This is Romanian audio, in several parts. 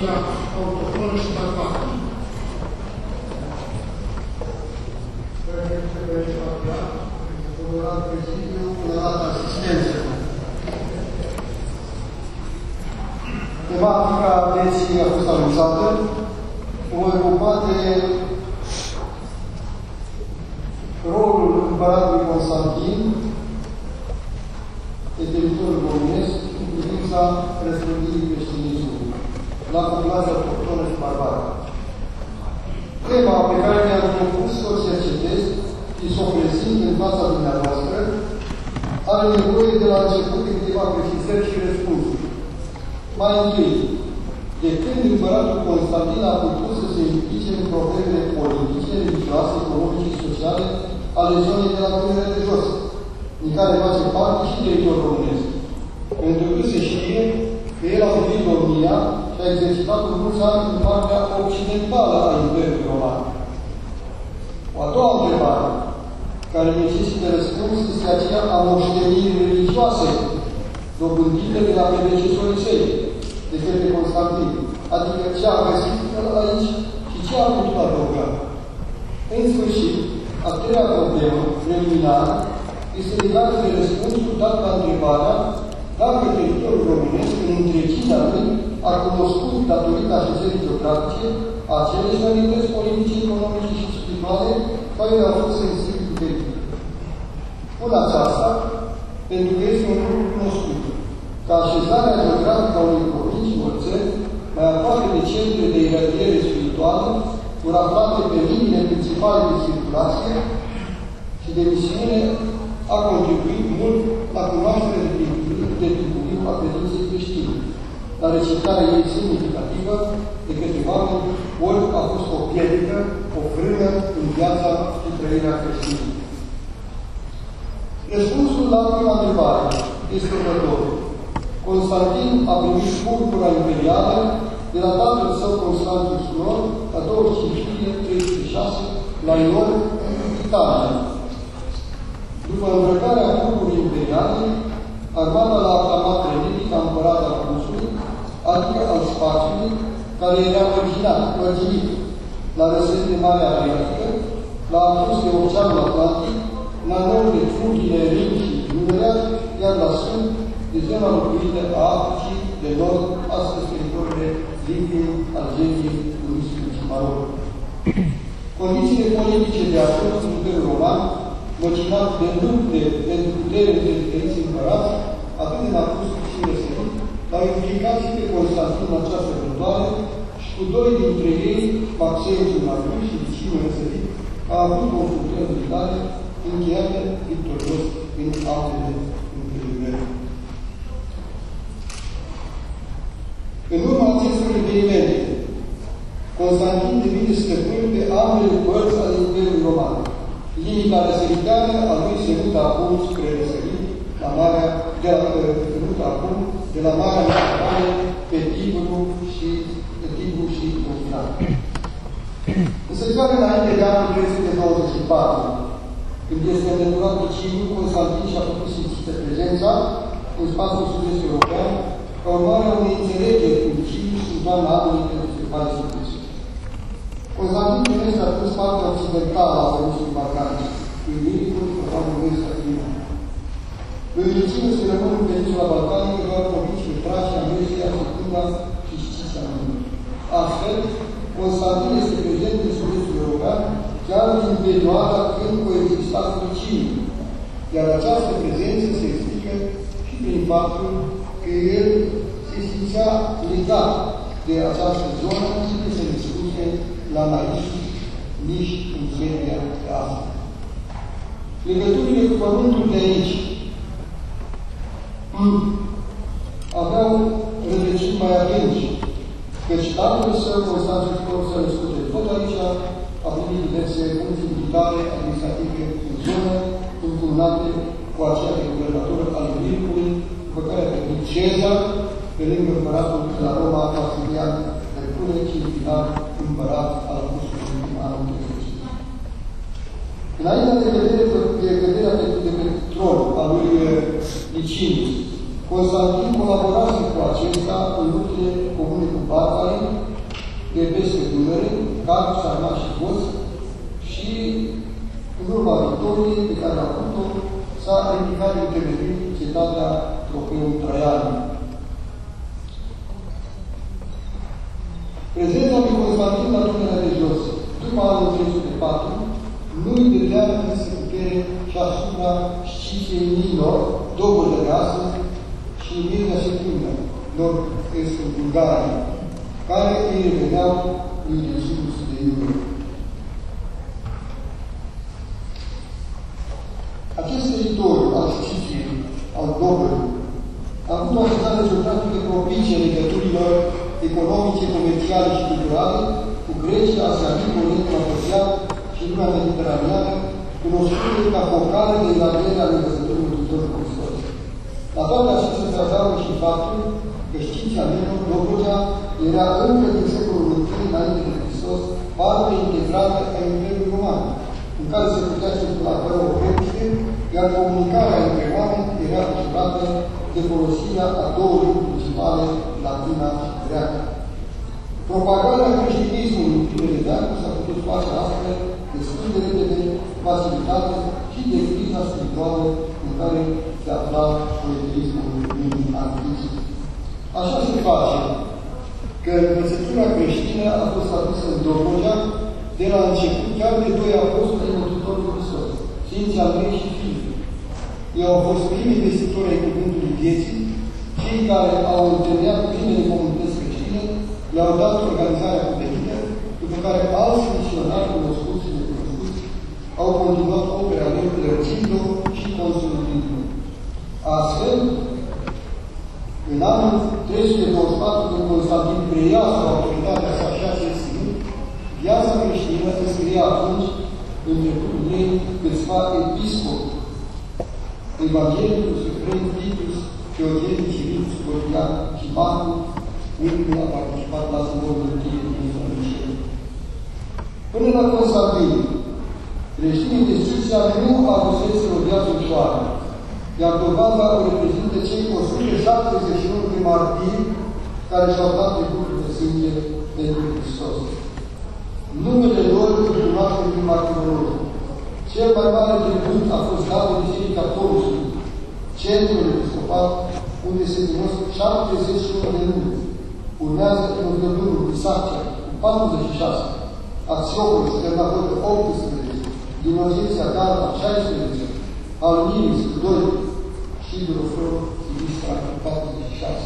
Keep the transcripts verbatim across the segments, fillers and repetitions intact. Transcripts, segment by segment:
populația autohtonă și barbată. Onorat prezidiu, onorat asistență. Tematica vieții a fost anunțată. O voi ocupa de rolul împăratului Constantin pe teritoriul românesc în privința răspândirii creștinismului la populația autohtonă și barbară. Tema pe care mi-am propus să o cercetez și să o prezint în fața dumneavoastră are nevoie de la început de câteva precizări și răspunsuri. Mai întâi, de când împăratul Constantin a putut să se implice în problemele politice, religioase, economice și sociale ale zonei de la Dunărea de Jos, din care face parte și teritoriul românesc. Pentru că se știe că el a avut domnia și a exercitat cu mulți ani în partea occidentală a Imperiului Roman. O a doua întrebare, care necesită răspuns, este aceea a moștenirii religioase, dobândite de la predecesorii săi, de către Constantin, adică ce a găsit aici și ce a putut adăuga. În sfârșit, a treia problemă, preliminară, este legată de răspunsul dat la întrebarea dacă teritoriul românesc, în întregimea lui, a cunoscut, datorită așezării geografice, aceleși realități politice, economice și spirituale care au fost sensibili diferite. Spun aceasta pentru că este un lucru cunoscut, că așezarea geografică a unei provincii, unor țări, mai aproape de centre de iradiere spirituală, vor aflate pe liniile principale de circulație și de misiune, a contribuit mult la cunoașterea de timpuriu a credinței creștine, la receptarea ei semnificativă de către oameni, ori a fost o piedică, o frână în viața și trăirea creștină. Răspunsul la prima întrebare este următorul. Constantin a primit purpura imperială de la tatăl său Constantius Lor, la douăzeci și cinci iulie trei sute șase, la Ion, Italia. După îmbrăcarea purpurii imperiale, armata l-a aclamat Renetic ca împărat al Rusului, adică al spațiului, care era originat, mărginit, la răsărit de Marea Adriatică, la apus de Oceanul Atlantic, la nord de flughile Rin și Dunărea, iar la sud de zona locuită a Africii de nord, astăzi teritoriile Libiei, Algeriei, Tunisiei și Maroc. Condițiile politice de atunci în Imperiul Roman, măcinat de lupte pentru putere între diferiți împărați, atât de napus cât și răsărit, l-au implicat și pe Constantin în această vântoare și cu doi dintre ei, Maxențiu Natur și Liciniu răsărit, a avut confruntări militare încheiate victorios în altele întâlniri. În urma acestor evenimente, Constantin devine stăpân pe ambele părți ale Imperiului Roman. Limita răsăriteană a lui se mută acum spre răsărit, la Marea, de la, se mută acum de la Marea Mediterană pe Tibru și pe Tibru și Ocean. Însă chiar înainte de anul trei sute douăzeci și patru, când este înlăturat Liciniu, Constantin și-a făcut simțită prezența în spațiul sud-est european, ca urmare a unei înțelegeri cu Liciniu și în toamna anului pentru sud-est. Constantin primește atunci partea occidentală a Peninsului Balcanice, prin Miricul și programul Vest Activa. Lui Liciniu se rămân în Peninsula Balcanică doar provinciile Tracia, Mesia, Secunda și Sicisia Mână. Astfel, Constantin este prezent în sud-estul european chiar din perioada când coexista cu Liciniu, iar această prezență se explică și prin faptul că el se simțea legat de această zonă și de se dispuse la naiși, nici în Serbia de astăzi. Legăturile cu pământul de aici aveau rădăcini mai adânci, căci tatăl său, Constantin Lor, s-a născut tot aici, a primit diverse funcții militare, administrative în zonă, încununate cu aceea de guvernator al Miricului, după care a venit Cezar, pe lângă împăratul de la Roma, Maximian Hercule, și în final împărat al Rusului în anul treizeci. Înainte de căderea de, de, de, de pe tron a lui Licinius, Constantin colaborase cu acesta în luptele comune cu barbarii de peste Dunăre, Carp, Sarmat și Goț, și în urma victoriei pe care a avut-o s-a ridicat în temerit cetatea Trofeul Traian. Prezența lui Constantin la Dunărea de Jos, după anul trei sute patru, nu îi dădea însă putere și asupra Sciciei Nilor, Dobrogea de astăzi, și Mircea Secundă, nord-estul Bulgariei, care îi reveneau lui Decimus de Iulie. Acest teritoriu al Sciciei, al Dobrogei, a avut o așezare geografică propice legăturilor economice, comerciale și culturale cu Grecia, Asiatic, Orientul Apropiat și lumea mediteraneană, cunoscute ca focare de izabere ale învățătorii Mântuitorului Hristos. La toate acestea se adaugă și faptul că Sciția Minor, Dobrogea, era încă din secolul întâi înainte de Hristos parte integrată a Imperiului Roman, în care se putea circula fără oprește, iar comunicarea între oameni era ușurată de folosirea a două limbi principale, latina și greacă. Propagarea creștinismului în primele veacuri s-a putut face astfel destul de repede, facilitate și de criza spirituală în care se afla poetismul lumii antice. Așa se face că învățătura creștină a fost adusă în Dobrogea de la început chiar de doi apostoli Mântuitorului Hristos, Sfinții Andrei și Filipe. Ei au fost primii vestitori ai cuvântului vieții, cei care au întemeiat primele comunități creștine, le-au dat organizarea cuvenită, după care alți misionari cunoscuți și necunoscuți au continuat opera lor lărgind-o și consolidând-o. Astfel, în anul trei sute douăzeci și patru, când Constantin preia sub autoritatea sa și acest ținut, viața creștină înscria atunci între ei câțiva episcopi, Evanghelicul Sufrem, Titus, Teogen, Civil, Scotian și Marcu, ultimul a participat la simbolul întâi din Sfântul. Până la Constantin, creștinii de Sciția nu avusese o viață ușoară, iar dovada o reprezintă cei o sută șaptezeci și unu de martiri care și-au dat tributul de sânge pentru Hristos. Numele lor îl cunoaște prin martirologie. Cel mai mare tribut a fost dat de Biserica Torusului, centrul episcopal, unde se cunosc șaptezeci și unu de nume. Urmează Învățătorul Bisacea, cu patruzeci și șase, Axiopolis, Ternapol, optsprezece, Dinogenția Galba, șaisprezece, Almiris, doi și Durofor, Silistra, patruzeci și șase.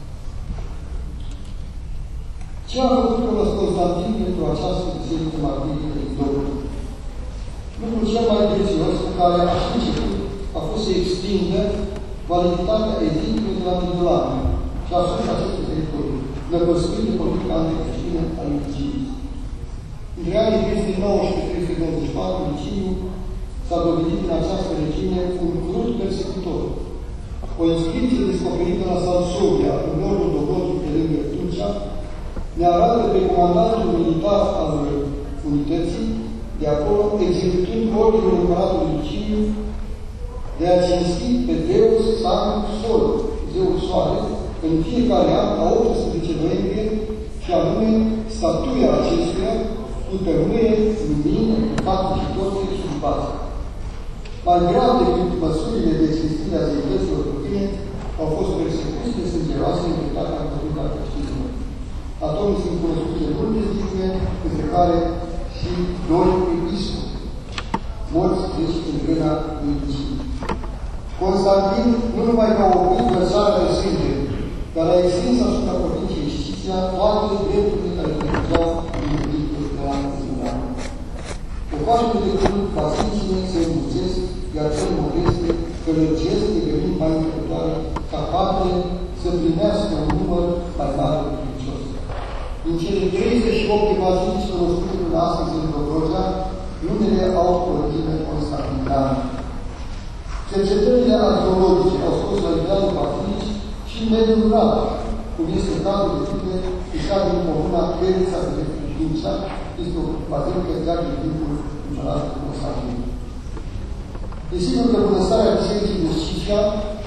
Ce a făcut Constantin pentru această biserică martirie din Dobrogea? Lucrul cel mai prețios cu care a și început a fost să extindă validitatea edictului de la Midolană și asupra acestui teritoriu, năpăscuind de politica anticreștină a lui Liciniu. Între anii trei sute nouăsprezece trei sute douăzeci și patru, Liciniu s-a dovedit în această regiune un crud persecutor. O inscripție descoperită la Salsovia, în nordul Dobrogei, pe lângă Tulcea, ne arată pe comandantul militar al unității de acolo, executând ordinul împăratului Liciniu de a cinsti pe Deus Sanctus Sol, Zeul Soare, în fiecare an, la optsprezece noiembrie, și anume statuia acestuia cu tămâie, lumini, patru și toate și dupați. Mai grav decât măsurile de cinstire a zeităților păgâne, au fost persecuții sângeroase în dreptatea împotriva creștinilor. Atunci sunt cunoscute multe zicme, între care și doi episcopi, morți deci în grâna lui Liciniu. Constantin nu numai că a oprit vărsarea de sânge, dar a extins asupra provinciei Sciția toate drepturile care trebuiau în edictul de la Constantin. Ocoarele de când vasicile se înmuțesc, iar cel modeste călăgesc devenind mai încărătoare, ca parte să primească un număr mai mare de credincioși. Din cele treizeci și opt de bazilici cunoscute până astăzi în Dobrogea, unele au origine constantinană. Cercetările arheologice au scos la iveală bazilici și mediul rural, cum este cazul de tine, iscat din comuna Cărița de Tulcea, este o bazilică chiar din timpul împăratului Constantin. Desigur că bunăstarea Bisericii de Sciția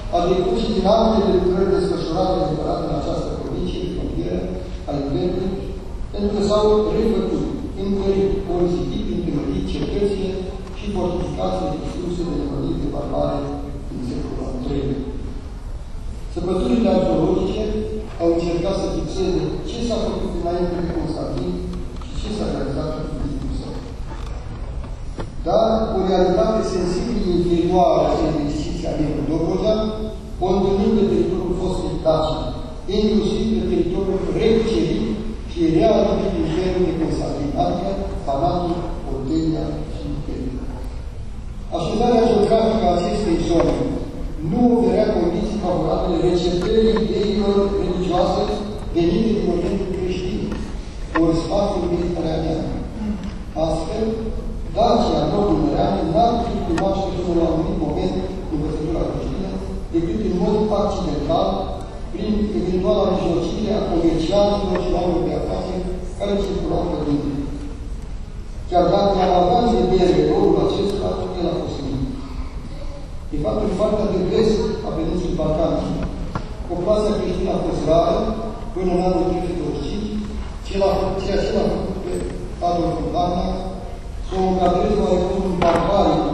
a trecut și din ambele lucrări desfășurate neapărat în această provincie de frontieră a Imperiului, pentru că s-au refăcut, întărit, ori zidit, întâlnit cetățile și fortificațiile distruse de nemăniri de barbare din secolul al treilea. Săpăturile arheologice au încercat să fixeze ce s-a făcut înainte de Constantin și ce s-a realizat în timpul său. Dar o realitate sensibilă inferioară în exerciția lui Dobrogea o întâlnim pe teritoriul fostei Daci, inclusiv pe teritoriul recucerit și realizat Imperiul de Constantinalia, Panatul, Oltenia și Imperiul. Așezarea geografică a acestei zone nu oferea condiții favorabile receptării ideilor religioase venite din Orientul creștin, ori spațiul mediteranean. Astfel, Dacia, nordul Măreane, n-ar fi cunoaște până la un anumit moment învățătura creștină, decât în mod accidental, prin eventuala mijlocire a comercianților și oamenilor de afaceri care circulau pe Dunăre. Chiar dacă am avea în vedere rolul acesta, el a fost mic. De fapt, în partea de vest a peninsulei Balcanice, populația creștină a fost rară până în anul trei sute douăzeci și cinci, ceea ce l-a făcut pe Adolf Varna să o încadreze oarecum în barbarie.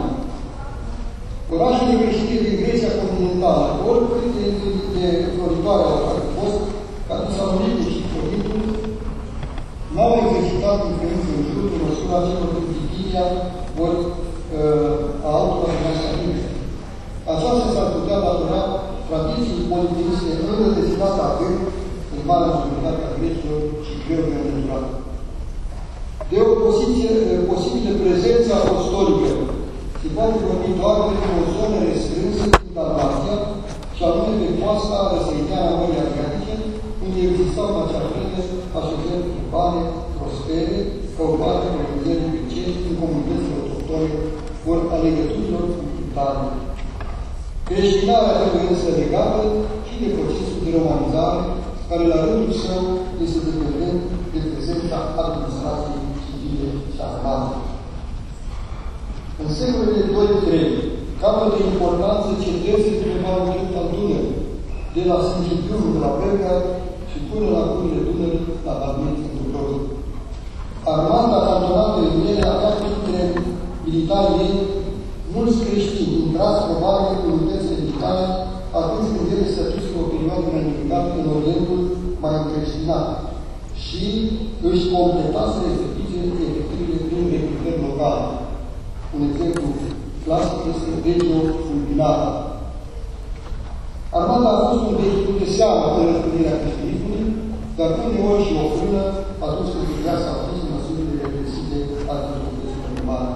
Orașele creștine din Grecia continentală, oricât de, de, de floritoare au fost, ca Tesalonicul și Corintul, n-au exercitat influență în jur în măsura celor din Biblia ori uh, a altora de Constantin. Aceasta s-ar putea datora tradiției politeiste înrădăcinată atât în marea majoritate a grecilor și greu de înlăturat. De o poziție, posibilă prezență apostolică se poate vorbi doar de o zonă restrânsă din Dalmația, și anume pe coasta răsăiteană a Mării Adriatice, unde existau în acea vreme așezări urbane, prospere, căutare de organizări grecești în comunitățile autohtone, ori a legăturilor culturale. Creștinarea trebuie însă legată și de procesul de romanizare, care la rândul său este dependent de prezența administrației civile și armate. În secolele doi trei, capătă importanță cetății pe malul drept al Dunării, de la Singhidium, de la Belgrad și până la gurile Dunării, la Balmit, în Dubrovnik. Armata cantonată în ele avea printre militarii ei mulți creștini, intrați probabil în unitățile militare, atunci când ele stătuți pe o perioadă mai îndelungată în Orientul mai încreștinat și își completaseră efectivele prin recrutări locale. Un exemplu clasic este Regio Fulminata. Armata a fost un vehicul de seamă în răspândirea creștinismului, dar uneori și o frână atunci când trebuia să aplice măsurile represive ale autorităților romane.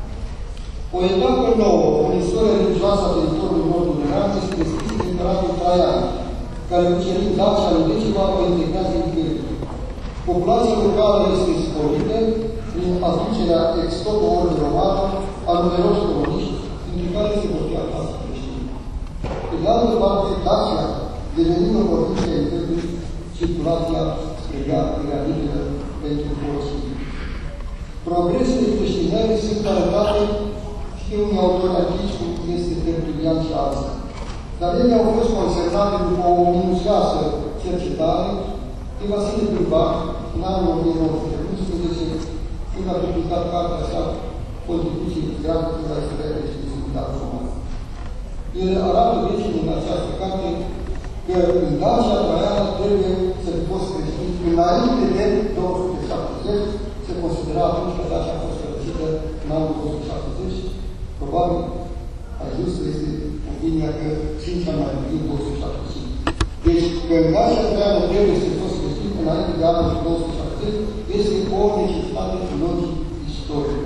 O etapă nouă în istoria religioasă a teritoriului nordului Iran este descrisă de împăratul Traian, care cucerind Dacia lui Decima o integrează Imperiul. Populația locală este sporită prin aducerea ex-tot-ori romană a numeroși coloniști, dintre care se vor fi aflați creștini. Pe de altă parte, Dacia, devenind o provincie a Imperiului, circulația spre ea era liberă pentru toți. Progresele creștinării sunt arătate și de unii autori antici, cum este Tertulian și alții. Dar ele au fost consemnate după o minuțioasă cercetare de Vasile Bârbac, în anul o mie nouă sute unsprezece, când a publicat cartea sa Contribuții Migranții la Istoria și Disciplina Romană. El arată deci în această carte că în Dacia Traiana trebuie să fi fost creștini înainte de două sute șaptezeci, se considera atunci că Dacia a fost răcită în anul două sute șaptezeci, probabil mai just este opinia că cinci ani mai puțin două sute șaptezeci. Deci, că în Dacia Traiana trebuie să fi fost creștini înainte de anul două sute șaptezeci, este o necesitate logic istorică.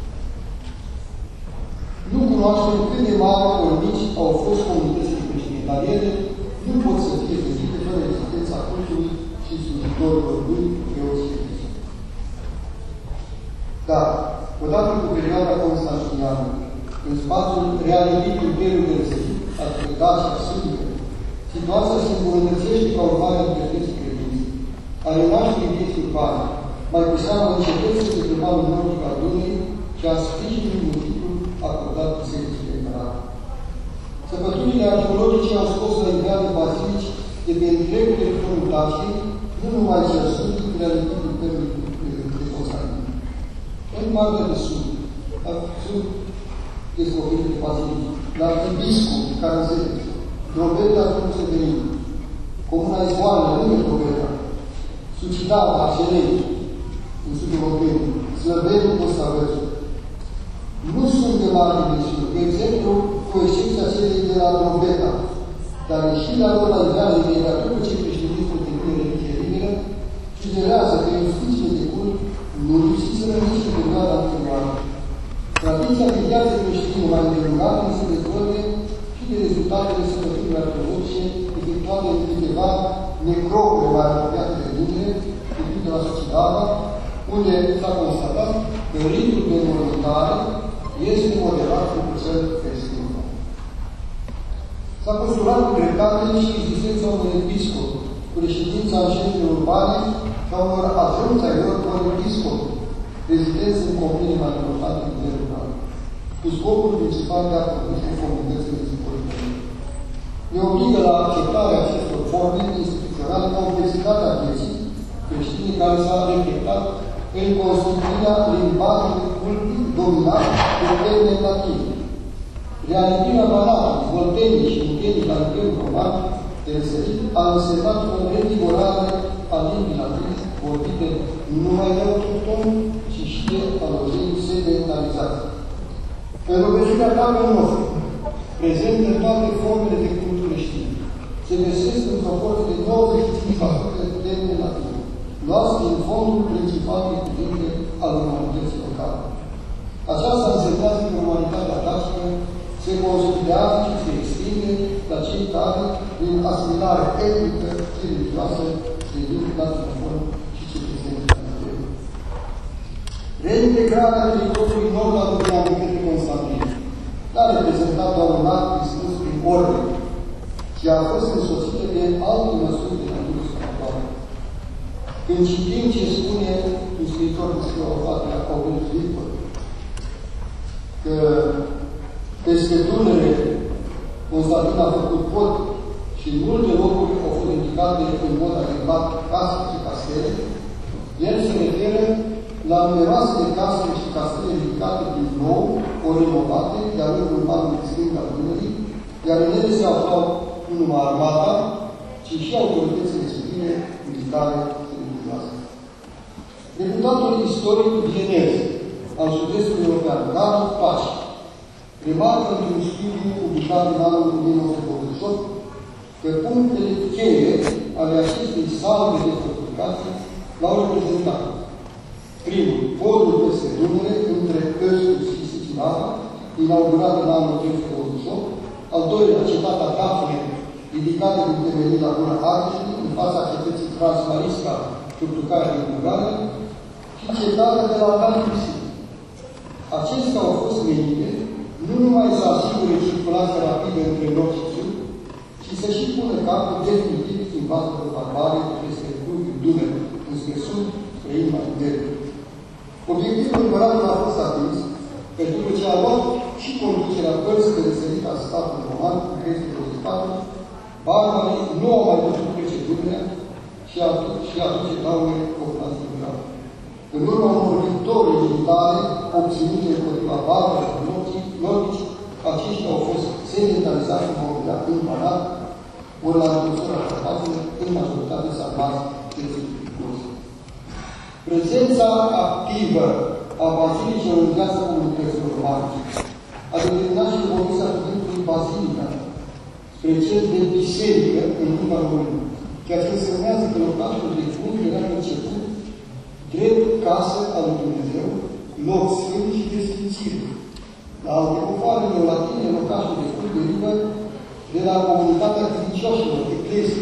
Nu cunoaștem cât de mari ori mici au fost comunitățile creștine, dar ele nu pot să fie găsite fără existența cultului și slujitorilor lui preoți. Dar, odată cu perioada constantiniană, în spațiul realit Imperiului de Răsărit, adică Dacia Sânică, situația se îmbunătățește ca urmare a libertății credinței, a renașterii vieții urbane, mai cu seamă în cetățile de malul nordic al Dunării și a sprijinului multiplu acordat Bisericii de Împărat. Săpăturile Cercetările arheologice au scos la iveală bazilici de pe întregul teritoriul Daciei, nu numai cel sud, realitate Imperiului de Constantin. În partea de sud, sunt descoperite bazilici. La Ibiscu, Caranzele, Drobeta, Severin, Comuna Izvoană, lângă Drobeta, Sucidava, Celei, în sudul României, Slăbenul, Costavățul. Nu sunt de mare dimensiune. De exemplu, cu excepția celei de la Drobeta, dar ieșirea lor la iveală imediat după ce creștinismul devine religie liberă, sugerează că instituțiile de cult nu lipsiseră nici în perioada anterioară. Tradiția de viață creștină mai îndelungată se dezvăluie și de rezultatele săpăturilor arheologice efectuate în câteva necropole mai apropiate de Dunăre, decât de la Sucidava, unde s-a constatat că ritul de mormântare este modelat cu cel creștin. S-a postulat cu dreptate și existența unui episcop, cu reședința în centre urbane și a unor adjunți ai lor cu episcop, rezidenți în comune mai importante din rural, cu scopul principal de a produce comunitățile zipolitare. Ne obligă la acceptarea acestor forme instituționale complexitatea vieții creștine care s-a reflectat în constituirea limbajului cultic dominat de termeni latini. Realistirea banală, voltenii și încherii al Imperiului Roman de înserit a însemnat o revigorare a limbii latine vorbite nu numai de autohton, ci și de alogenii sedentarizați. În rugăciunea tatălui nostru, prezent în toate formele de cult creștine, se găsesc în proporție de nouăzeci și cinci la sută de termeni latine, luați din fondul principal de cuvinte al umanității locale. Aceasta însemnează că umanitatea dacică se consolidează și se extinde la cei care, prin asimilare etnică și religioasă, devin latinoform și cetățenii anatoli. Reintegrarea teritoriului nord-adrian de către Constantin n-a reprezentat doar un act dispus prin ordine, ci a fost însoțită de alte măsuri de natură spirituală. Când citim ce spune un scriitor cu scriofatele August Victor, că peste Dunăre Constantin a făcut pod și în multe locuri au fost indicate în mod adecvat case și castele, el se referă la numeroase case și castele ridicate din nou, ori renovate, de-a lungul malului stâng al Dunării, iar în ele se aflau nu numai armata, ci și autoritățile civile, militare și religioase. Reputatul istoric vienez al sud-estului european, Carl Paci, remarcă într-un studiu publicat în anul o mie nouă sute optzeci și opt că punctele cheie ale acestei salve de fortificații l-au reprezentat. Primul, podul peste Dunăre, între Östus și Sicilava, inaugurat în anul o mie nouă sute optzeci și opt, al doilea, cetatea Dafne, ridicată din temelii la Gura Argeșului, în fața cetății Transmarisca, Turtucaia din Bulgaria, și cetatea de la Dancusi. Acestea au fost menite nu numai să asigure circulația rapidă între nord și sud, ci să și pună capul definitiv invaziilor barbare peste fluviul Dunăre, înspre sud, spre inima Dunării. Obiectivul împăratului a fost atins, pentru că ce a luat și conducerea părții de răsărit a statului roman, cu restul de statul, barbarii nu au mai putut trece Dunărea și atunci aduce daune populației rurale. În urma unor victorii militare obținute împotriva barbarilor nordici, aceștia au fost sedentarizați și mobilizați în Banat, ori la întoarcerea Carpatului, în majoritate salvați de curs. Prezența activă a bazilicilor în viața comunităților romane a determinat și evoluția cuvântului bazilica spre cel de biserică în limba română, ceea ce însemnează că locașul de cult era început drept casă a lui Dumnezeu, loc sfânt și de sfințire. La alte popoarele latine, locașul de cult derivă de la comunitatea credincioșilor, eclesie.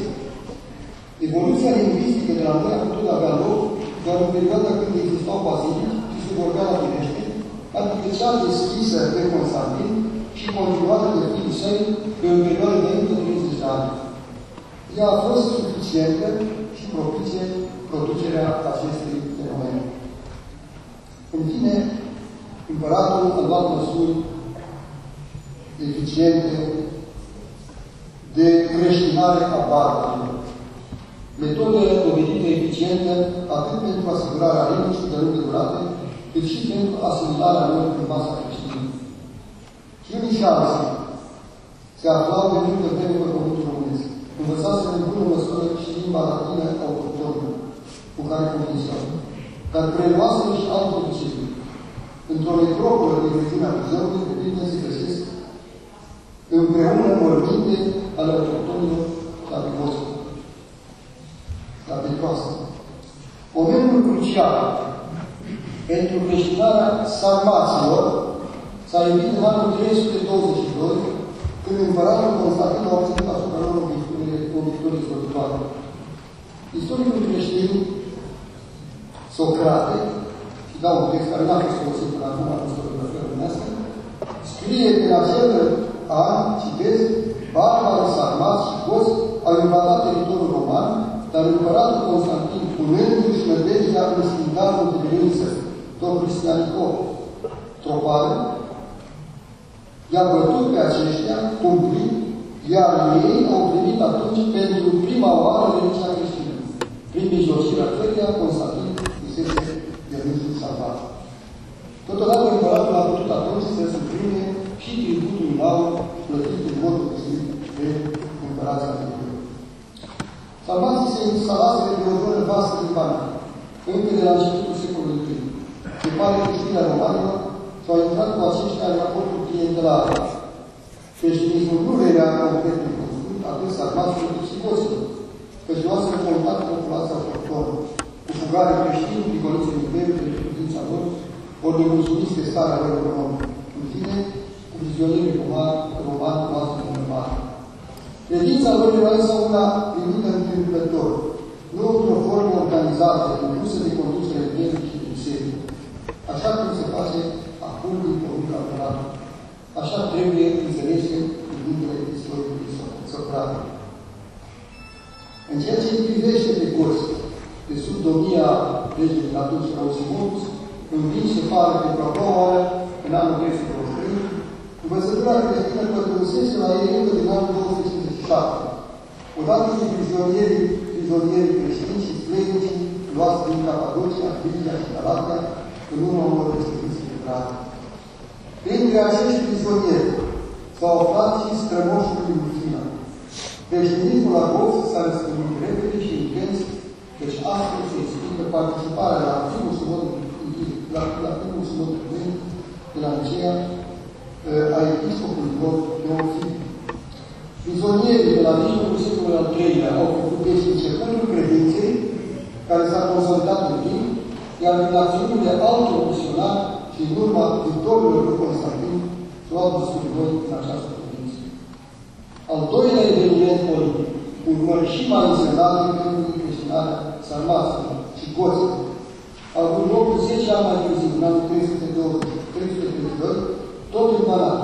Evoluția lingvistică de la noi a putut avea loc doar în perioada când existau bazilici și se vorbea la finește, adică cea deschisă de Constantin și continuată de fiii săi pe o perioadă de încă treizeci de ani. Ea a fost suficientă și propice producerea acestui fenomen. În fine, împăratul a luat măsuri eficiente încreștinare a barbarilor. Metodă dovedită eficientă atât pentru asigurarea liniștii de lungă durată, cât și pentru asimilarea lor în masa creștină. Și unii și alții se aflau de multă vreme pe pământul românesc. Învățaseră în bună măsură și limba latină autohtonă, cu care convinseau, dar preluaseră și alte obiceiuri. Într-o metropolă din regiunea Buzăului, de pildă se găsesc împreună morminte ale autohtonilor la Bicosă, la Bicosă. Momentul crucial pentru creștinarea sarmaților s-a iubit în anul trei sute douăzeci și doi, când împăratul Constantin a obținut asupra lor o victorie străbătoare. Istoricul creștin Socrate, și dau un text care n-a fost folosit până acum în istoriografia românească, scrie că în acel an, citez, barbarii sarmați și goți au invadat teritoriul roman, dar împăratul Constantin, punându-și nădejdea în schindarul de Veniță, domnul Cristianicov Tropară, i-a bătut pe aceștia, cumplit, iar ei au primit atunci pentru prima oară religia creștină, prin mijlocirea căreia Constantin fusese Dionisiul salvat. Totodată, împăratul a putut atunci să suprime și tributul laur plătit în mod obișnuit de împărații anterior. Salvații se instalaseră de o zonă vastă din Bani, încă de la începutul secolului I. Se pare că știrea romanilor s-au intrat cu aceștia în raportul clientelar. Creștinismul nu venea concret în consult, atât sarmaților cât și goților, căci luaseră contact cu populația autohtonă, cu fugare creștini, prigoniți în imperiul de credința lor, ori nemulțumiți de starea lor în om. În fine, cu vizionierii romani, romani, noastre în urmare. Credința lor era însă una primită întâmplător, nu într-o formă organizată, impusă de conducere de și de biserică, așa cum se face acum din porunca împăratului. Așa trebuie înțelese cuvintele istoricului Socrate. În ceea ce îi privește pe goți, de sub domnia regelui atunci Rausimonus, învins se pare pentru a doua oară, în anul trei sute douăzeci și trei, învățătura creștină pătrundsese la ei încă din anul două sute cincizeci și șapte. Odată cu prizonierii, prizonierii creștini și sclerici luați din Capadocia, Frigia și Galatia, în urma unor expediții de grave. Printre acești prizonieri s-au aflat și strămoșul lui Lucina. Creștinismul la goți s-a răspândit repede și intens, deci astfel se explică participarea la primul sinod la, la primul sinod de la Nicea a episcopului lor Teofil. Prizonierii de la mijlocul secolului al treilea au făcut deci începutul credinței, care s-a consolidat în timp, iar prin acțiunile altor misionari și în urma victoriilor lui Constantin, s-au discutat noi în această credință. Al doilea eveniment politic, urmări și mai însemnate pentru creștinarea sarmaților și goților, a avut loc cu zece ani mai târziu, în anul trei sute treizeci și doi, tot în Banat.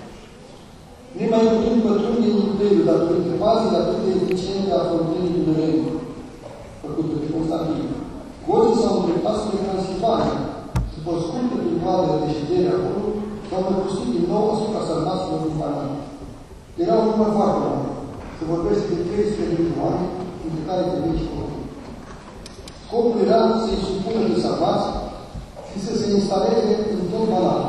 Nemai putând pătrunde în imperiu datorită fazei atât de eficiente a frontierei Dunărenii, făcută de Constantin. Goții s-au îndreptat spre Transilvania și, după o scurtă perioadă de ședere acolo, s-au năpustit din nou asupra sarmaților din Banat. Era un număr foarte mare. Se vorbește de trei sute de mii de oameni, între care femei și copii. Scopul era să-i supună de sarmați și să se instaleze în tot Banat.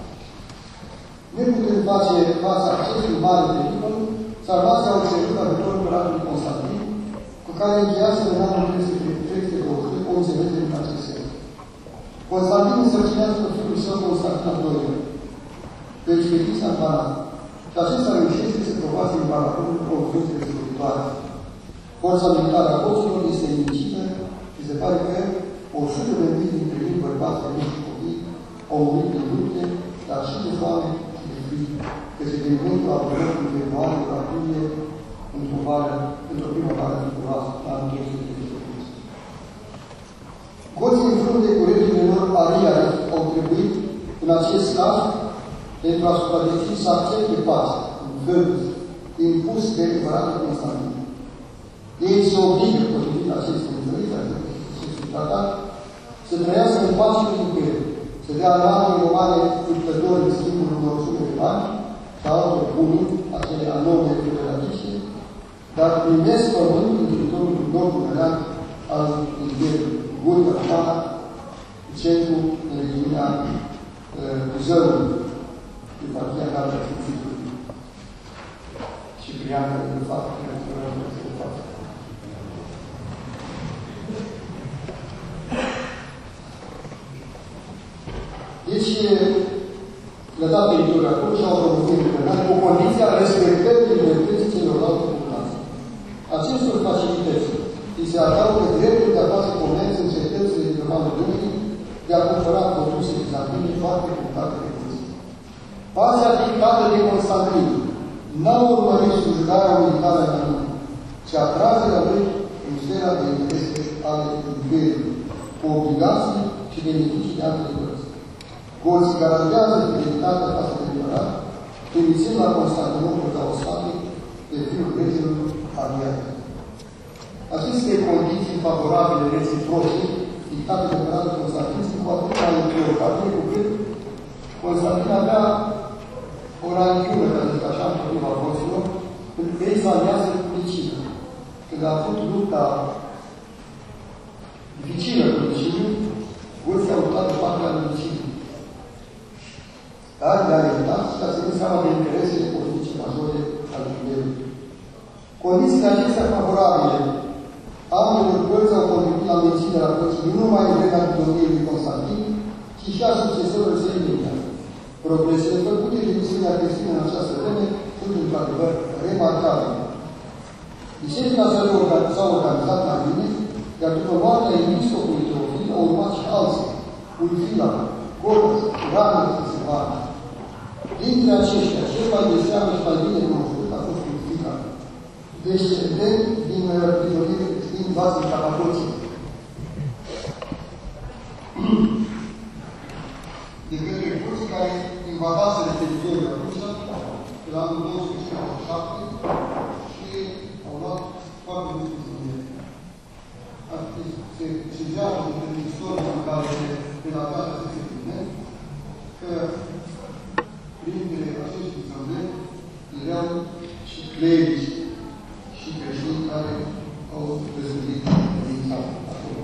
Neputând face fața acestui mare pericol, sarmații au cerut ajutorul împăratului Constantin, cu care încheiase în anul trei sute douăzeci și doi o înțelegere în acest sens. Constantin însărcinează pe fiul său Constantin al doilea, pe expediția în Banat, și acesta reușește să provoace în Banatul o ofensă dezvoltatoare. Forța militară a goților este nimicită și se pare că o sută de mii dintre ei, bărbați, femei și copii, au murit în lupte, dar și de foame și de frig, căci evenimentul a avut loc în februarie, în aprilie, într-o vară, într-o primăvară tipuroasă, la anul trei sute treizeci și doi. Goții în frunte cu regele lor ariari au trebuit, în acest caz, pentru a supraviețui să accepte pacea, în felul impus de împăratul Constantin. Ei se obligă, potrivit acestei întâlniri, acestui tratat, să trăiască în pace cu imperiul, să dea în armei romane luptători în schimbul unor sume de bani sau altor bunuri, acele anome federatice, dar primesc pământul în teritoriul nordului neam al Imperiului, Gură, Romana, centru în regiunea Buzăului, de partia Gardă Sfințitului. Ciprian, care de fapt, de fapt. Deci, le-a dat teritoriul acolo și au promovit lucrări cu condiția respectării libertății celorlalte populații. Acestor facilități îi se adaugă dreptul de a face comerț în cetățile din Romanul Dunării, de a cumpăra produse bizantine foarte punctate de preț. Pazia dictată de Constantin n-a urmărit slujbarea militară în anumit, ci atragerea lui în sfera de interese ale Imperiului, cu obligații și beneficii de alte părți. Goții garantează fidelitatea față de împărat, trimițând la Constantinopol ca ostate pe fiul regelui aliat. Aceste condiții favorabile reciproce, dictate de împăratul Constantin, sunt cu atât mai importante cu cât Constantin avea o ranchiună, ca zic așa, împotriva goților, pentru că ei se aliază cu Liciniu. Când a avut lupta dificilă cu Liciniu, goții au luptat de partea lui Liciniu. Dar le-a evitat și a ținut seama de interesele politice majore ale Imperiului. Condițiile acestea favorabile ambelor părți au contribuit la menținerea păcii nu numai în vremea domniei lui Constantin, ci și a succesorilor săi imediat. Progresele făcute de misiunea creștină în această vreme sunt într-adevăr remarcabile. Biserica s-a organizat mai bine, iar după moartea episcopului Teofil au urmat și alții, Ulfila, Gorăț, Uranes, Săvana. Dintre aceștia, cel mai de seamă și mai bine cunoscut a fost Ulfila, descendent din prizoniere din Vasil Capadocie. De către curții care invadaseră teritoriul Rusia pe la anul două sute cincizeci și șapte și au luat foarte multe prizonieri. Se secează de istoria în care se relatează aceste prizonieri că printre acești prizonieri erau și clerici și creștini care au răzbunit din țară acolo.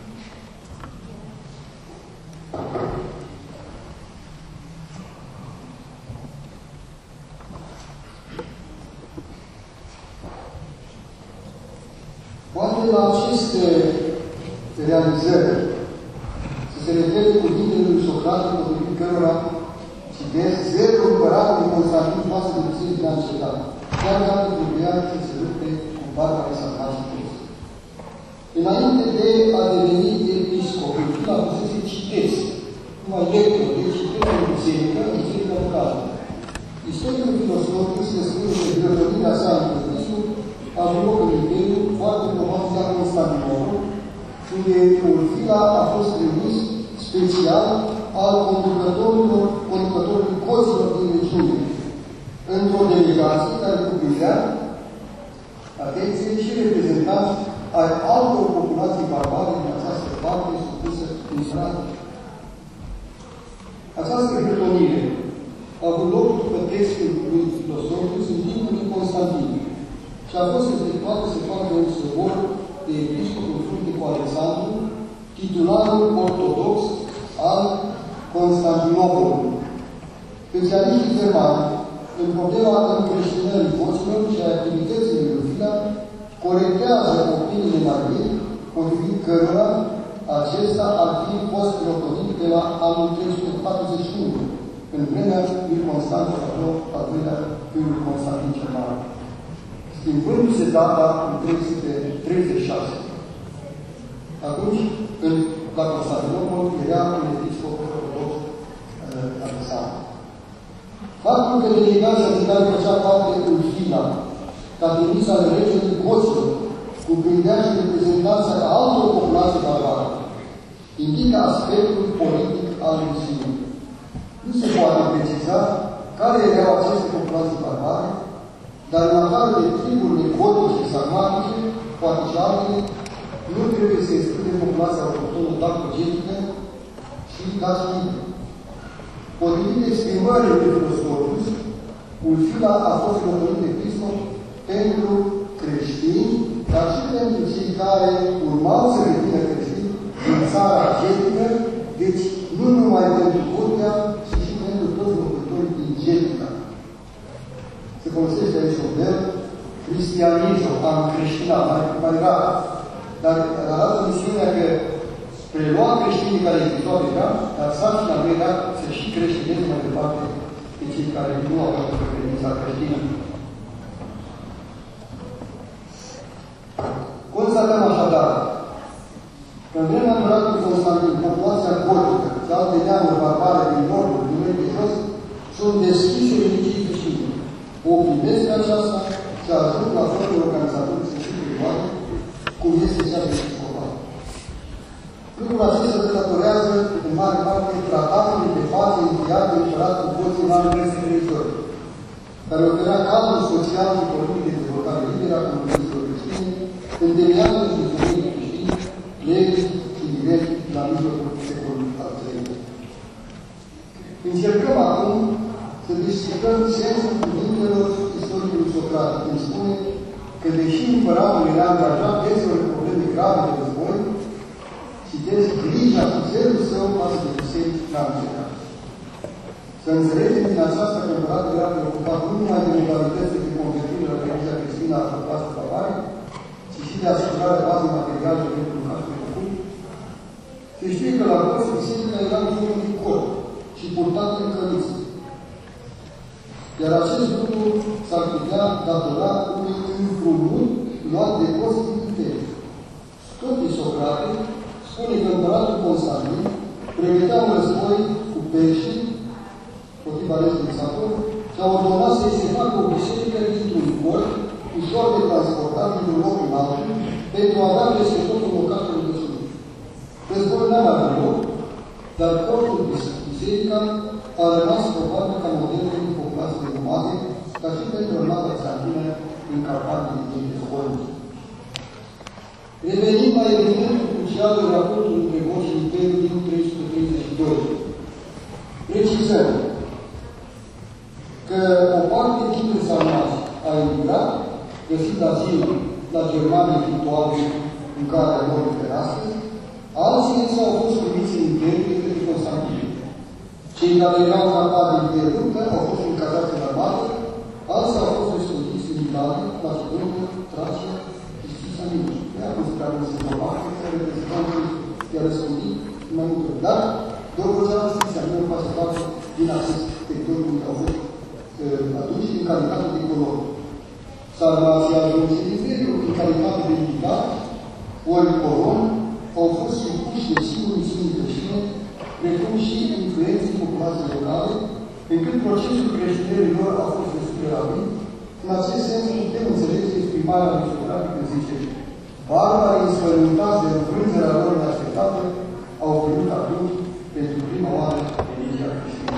Poate la aceste realizări să se refere cuvintele lui Socrate, potrivit cărora, citesc, zerul împăratului Constantin față de biserica încetat, chiar dacă trebuia să se lupte cu barbarii sarcastici. Înainte de a deveni episcop, el a pus să citesc, numai lector, deci citesc în biserică, în biserica locală. Istoricul filosofului se spune că biografia sa în Cristu a avut loc în Imperiu, foarte probabil la Constantinopol, unde Ulfila a fost trimis special al conducătorilor, conducătorilor goților din regiune, într-o delegație care cuprindea, atenție, și reprezentanți ai altor populații barbare din această parte supusă Israel. Această hârtonire a avut loc după textul lui Filosofus în timpul lui Constantin și a fost efectuată să facă un sobor de episcopul frunte cu Alexandru, titularul ortodox al Constantinopolului. Specialiștii germani, în problema încreștinării goților și a activității lui Ulfila, corectează opiniile Mariei, potrivit cărora acesta ar fi fost rotonit de la anul trei sute patruzeci și unu, în vremea lui Constantin al doilea, fiul Constantin cel Mare, schimbându-se data în trei sute treizeci și șase. Atunci, în, la Constantinopol, era un episcop ortodox uh, Alexandru. Faptul că delegația din care făcea parte Ulfila, ca trimis al regelui goților, cuprindea și reprezentanța altor populații barbare, indică aspectul politic al misiunii. Nu se poate preciza care erau aceste populații barbare, dar în afară de triburile gotice și sarmatice, poate și altele, nu trebuie să exclude populația autohtonă daco-getică și dacidică. Potrivit exprimării lui Filosofus, Ulfila a fost hotărât episcop pentru creștini, dar și pentru cei care urmau să devină creștini în țara Getică, deci nu numai pentru Burgea, ci și pentru toți locuitorii din Getica. Se folosește aici un verb, cristianism, am creștinat, mai, mai rar. Dar arată misiunea că prelua creștinii care existau deja, dar sarcina lui era să și creștineze mai departe pe cei care nu au avut credința creștină. Constatăm așadar că în vremea împăratului Constantin, populația gotică și alte neamuri barbare din nordul, din nord de jos, sunt deschise religiei creștine. O primesc aceasta și ajung la felul organizatorii Sfântului Ioane, cum este cea de episcopal. Lucrul acesta se datorează, în mare parte, tratatului de pace încheiat de împăratul Goți în anul treizeci, care ofera cadrul social și politic de dezvoltare liberă a comunităților creștine, întemeiată în cetățenii creștini, levi și direct la mijlocul secolului al treilea. Încercăm acum să discutăm sensul cuvintelor istoricului Socrate, când spune că, deși împăratul era angajat deseori în probleme grave de război, citesc, grija cu zelul său față de biserici n-a încetat. Să înțelegem din aceasta că împăratul era preocupat nu numai de modalitățile de convertire la religia creștină a populației barbare, ci și de asigurarea bazei materiale pentru lucratul de cult. Se știe că la toți biserica era în formă de corp și purtată în căliță. Iar acest lucru s-ar putea datora unui împrumut luat de cost din putere. Tot Socrate spune că împăratul Constantin pregătea un război cu perșii, potriva restului Sator, și a ordonat să-i se facă o biserică dintr-un corp, ușor de transportat dintr-un loc în altul, pentru a avea peste tot un local de rugăciune. Războiul n-a mai avut loc, dar corpul biserica a rămas probabil ca model pentru populațiile nomade, ca și pentru armata bizantină în campanii din războiului. Revenind la evenimentul crucial de raportul între Goți și Imperiul din trei sute treizeci și doi, precizăm că o parte dintre sarmați a emigrat, găsind azil la Germania virtuală în care lor de astăzi, alții însă au fost primiți în Imperiul de către Constantin. Cei care erau capabili de luptă au fost încadrați în armată, alții au fost răspândiți în Italia, Macedonia, Tracia și Cisania. Ea a fost care se probabil, că reprezentanții i-a răspândit mai multe. Dar, Dobrogeana și Cisania face parte din acest teritoriu unde au fost atunci în calitate de colon. Sarmații ajunși în Imperiu, în calitate de militar, ori colon, au fost supuși de singuri misiuni creștine, precum și influenții populației locale, încât procesul creștinării lor a fost destul de rapid. În acest sens, putem înțelege exprimarea lui Socrate că zice: barbarii înspăimântați de înfrângerea lor neașteptată au primit atunci, pentru prima oară, religia creștină.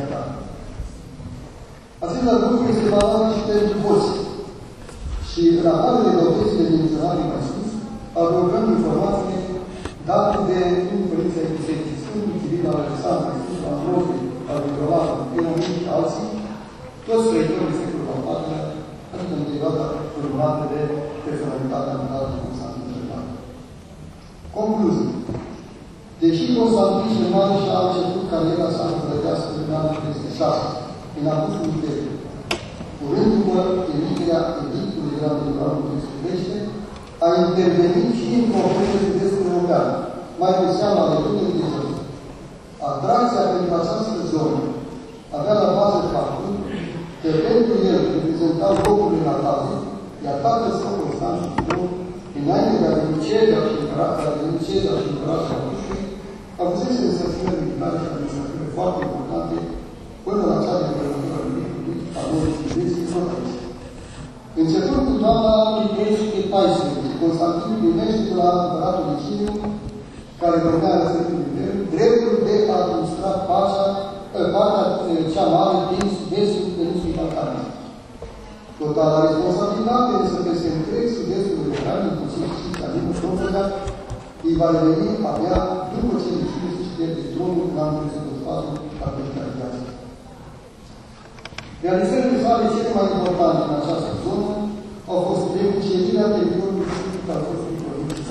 Acesta lucru este valabil și pentru toți. Și în afară de dovezile menționate mai sus, adăugăm informațiile date de unii părinți ai bisericii Sfântului, Ciril, Alexandru, Sfântul Ambrofie, al Nicolau, Ieronim și alții, toți trăitorii secolului al patrulea, adică în perioada urmată de personalitatea împăratului Constantin cel Mare. Concluzie. Deși Constantin cel Mare și-a început cariera sa împărătească în anul trei sute șase, în apusul Imperiului, urându-vă emiterea edictului de la anul trei sute treisprezece, a intervenit și în conflictul sud-estul european, mai cu seama ale Dunării de jos. Atracția pentru această zonă avea la bază faptul că pentru el reprezenta locurile natale, iar tatăl său Constantin Cidon, înainte de a deveni Cezar și împăratul, a devenit Cezar și împăratul Augustiei, avusese însărținări militare și administrative foarte importante până la cea de împărătură a lui a lui Civileții tot aici. Începând cu toamna anului trei sute paisprezece, Constantin primește de la împăratul Liciniu, care vorbea la Sfântul Imperiu, dreptul de a administra pacea, partea cea mare din sud-estul peninsului Balcanic. Totala responsabilitate, însă peste întreg sud-estul european, inclusiv și Italia, România, îi va reveni abia după ce Liciniu se pierde tronul în anul trei sute patru al militarizației. Realizările sale cele mai importante în această zonă au fost treburile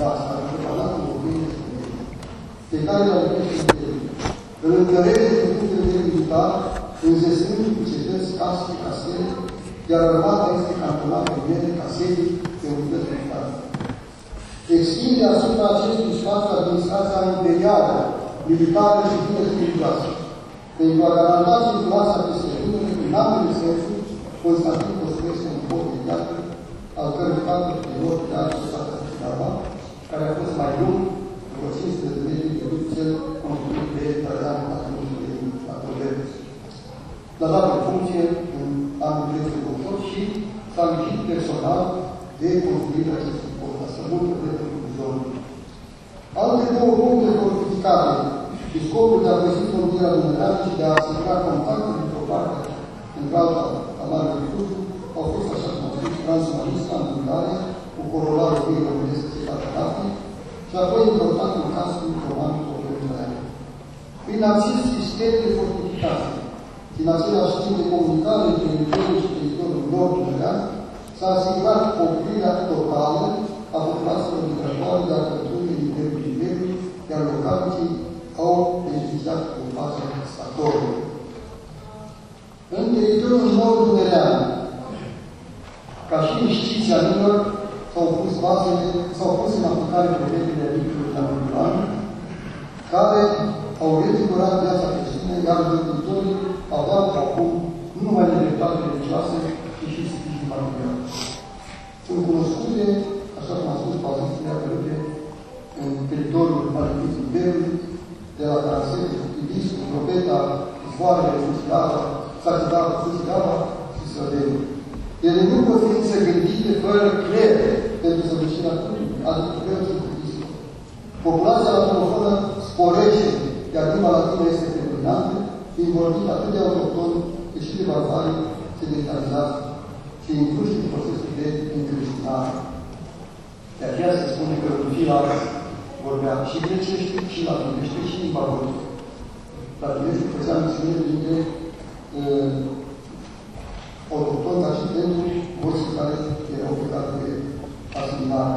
civilizație, care preparat în opinie pe care le-au vedește în teorie. Îl încărește din punct de vedere militar, înzesând cu cetăți, case, castele, iar armata este cantonată în ele ca sedii de unități militare. Extinde asupra acestui spațiu administrația imperială, militară și bună civilizație. Pentru a garanta circulația peste Dunăre, în ambele sensuri, Constantin construiește un pod de piatră, al cărui capăt de nord de altă societatea Cineva, care a fost mai lung, după cinci sute de metri, decât cel construit de Traian Atunului la Proverbius. L-a dat în funcție în anul trei sute opt și s-a închid personal de construirea acestui pod. Asta mult de pentru zonul. Alte două puncte fortificate și scopul de a găsi frontiera dunăreană și de a asigura contactul dintr-o parte între alta a Marului Fluviu au fost, așa cum am spus, Transmarista în Bulgaria, cu corolarul lui românesc Cetatea și apoi importantul castul romanul Populării. Prin acest sistem de fortificație, din același timp de comunicare între teritoriul și teritoriul nord-dunărean, s-a asigurat oprirea totală a populațiilor migratoare de alcăturile nivelului nivelului, iar localnicii au beneficiat de ocupația statorului. În teritoriul nord-dunărean, ca și în știția lor, s-au pus bazele, s-au pus în aplicare prevederile ritului național, care au revigorat viața creștină, iar locuitorii aveau acum nu numai libertate religioasă, ci și sprijin familial. Sunt cunoscute, așa cum am spus, pozițiile apărute în teritoriul Palestinului Iberului, de la Carasete, Ibiscu, Robeta, Izvoarele, Fusigava, Sacidava, Fusigava și Sădeniu. Ele nu pot fi să gândite fără creier pentru săvârșirea cultului, adică creierul și cultismul. Populația latinofonă sporește, iar limba latină este predominantă, fiind vorbită atât de autohtoni, cât și de barbarii sedentarizați și incluși în procesul de încreștinare. De aceea se spune că Rufila vorbea și grecește, și latinește, și limba vorbită. Latinește făcea misiune dintre uh, autohtoni, dar și pentru mulți care erau pe cale de asimilare.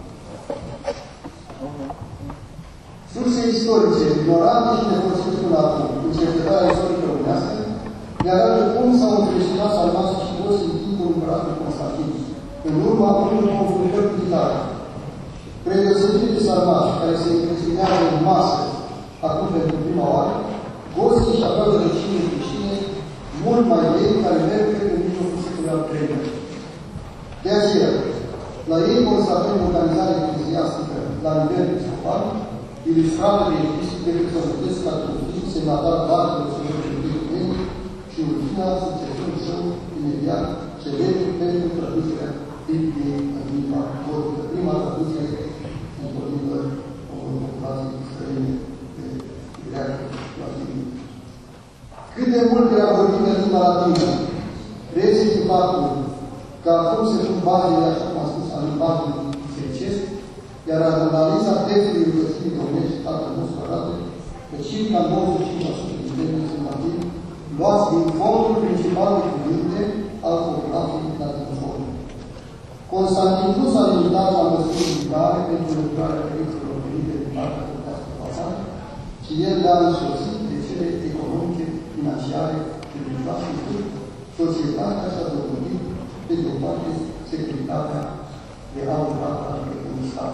Surse istorice, ignorante și nefolosite până acum, în cercetarea istorică românească, ne arată cum s-au încreștinat salvații și toți în timpul împăratului Constantin, în urma unor confruntări militare. Predeosebire de salvați, care se încreștinează în masă, acum pentru prima oară, gostii și aveau răcine creștine mult mai vechi, care merg cred în mijlocul secolului al treilea. De aceea, la ei constatăm organizarea ecleziastică la nivel episcopal, ilustrată de episcopul de Cristofătesc ca Teofil, semnatar Darului Sfântului Dumnezeu și Urfina, succesorul său imediat, celebru pentru traducerea Bibliei în limba vorbită. Prima traducere într-o limbă o populație străine de greacă latină. Cât de mult era vorbită în limba latină, reiese din faptul că acum se pun bazele, așa cum am spus, a limbajului grecesc, iar analiza textului rugăciunii românești, Tatăl nostru arată că circa nouăzeci și cinci la sută din termenii semnativ luați din fondul principal de cuvinte al populației latinofone. Constantin nu s-a limitat la măsuri militare pentru lucrarea proiectelor venite din partea populației pasare, ci el le-a însoțit de cele economice, financiare și religioase, încât societatea și-a dobândit, pe de o parte, securitatea de autorat adică în stat.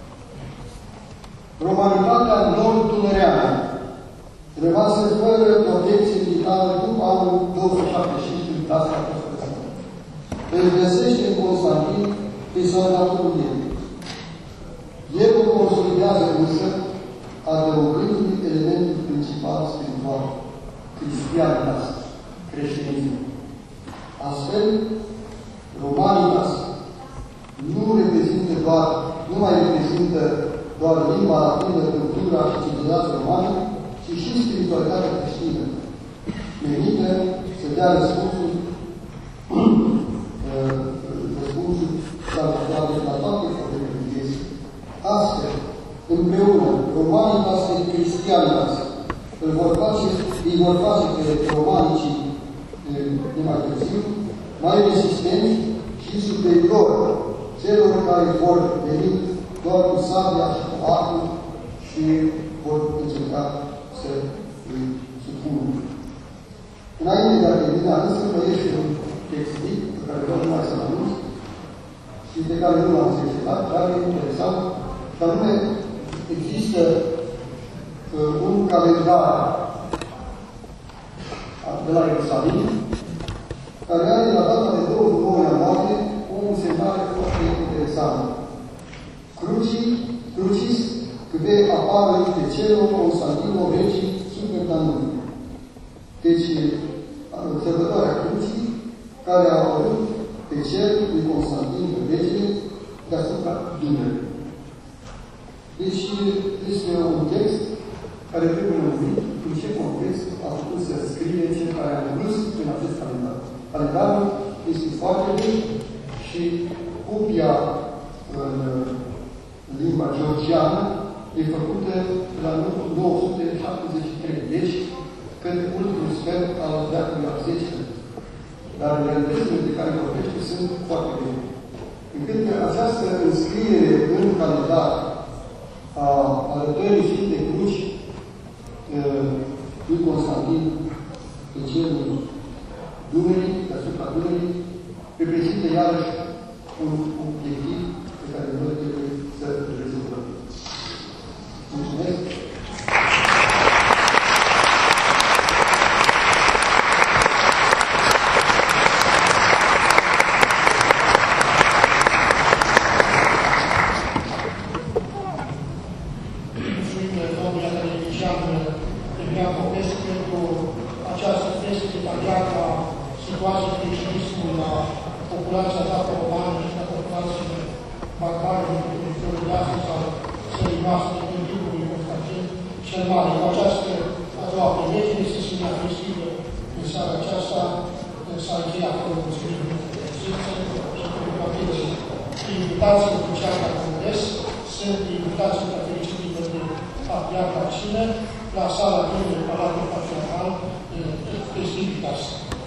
Romanitatea nord-dunăreană rămasă fără protecție militară după anul două sute șaptezeci și cinci, când asta a fost răsărit. Îl găsește în Constantin pe soldatul ei. El o consolidează însă, adăugându-i elementul principal spiritual, cristianitas, creștinism. Astfel, romanitas nu reprezintă doar, nu mai reprezintă doar limba latină, cultura și civilizația romană, ci și spiritualitatea creștină, menită să dea răspunsul, răspunsul salvatoare la toate problemele vieții. Astfel, împreună, romanitas și cristianitas îl vor face, îi vor face pe romanicii de mai târziu mai rezistenți și superior celor care vor veni doar cu sabia și cu arcul și vor încerca să îi supună. Înainte de a termina, însă, mai este un text mic pe care vreau numai să-l anunț și de care nu l-am cercetat, dar e interesant, și anume există uh, un calendar de la Ierusalim, care are la data de douăzeci și nouă ianuarie o însemnare foarte interesantă. Crucii, crucis, câte apară de celor Constantino Regii super Danului. Deci, sărbătoarea crucii, care a apărut pe cer lui Constantin Regele deasupra Dunării. Deci, este un text care trebuie lămurit în ce context a putut să scrie cel care a inclus în acest calendar. Calendarul este foarte vechi și copia în limba georgiană e făcută la nouă sute șaptezeci și trei, deci către ultimul sfert al veacului al zece-lea. Dar realitățile de care vorbește sunt foarte vechi. Încât că această înscriere în calendar a arătării Sfintei Cruci lui Constantin pe cerul Dunării, deasupra Dunării, reprezintă iarăși un obiectiv pe care noi trebuie să îl rezolvăm. Mulțumesc! la sala de Palatul Național, Festivitatea.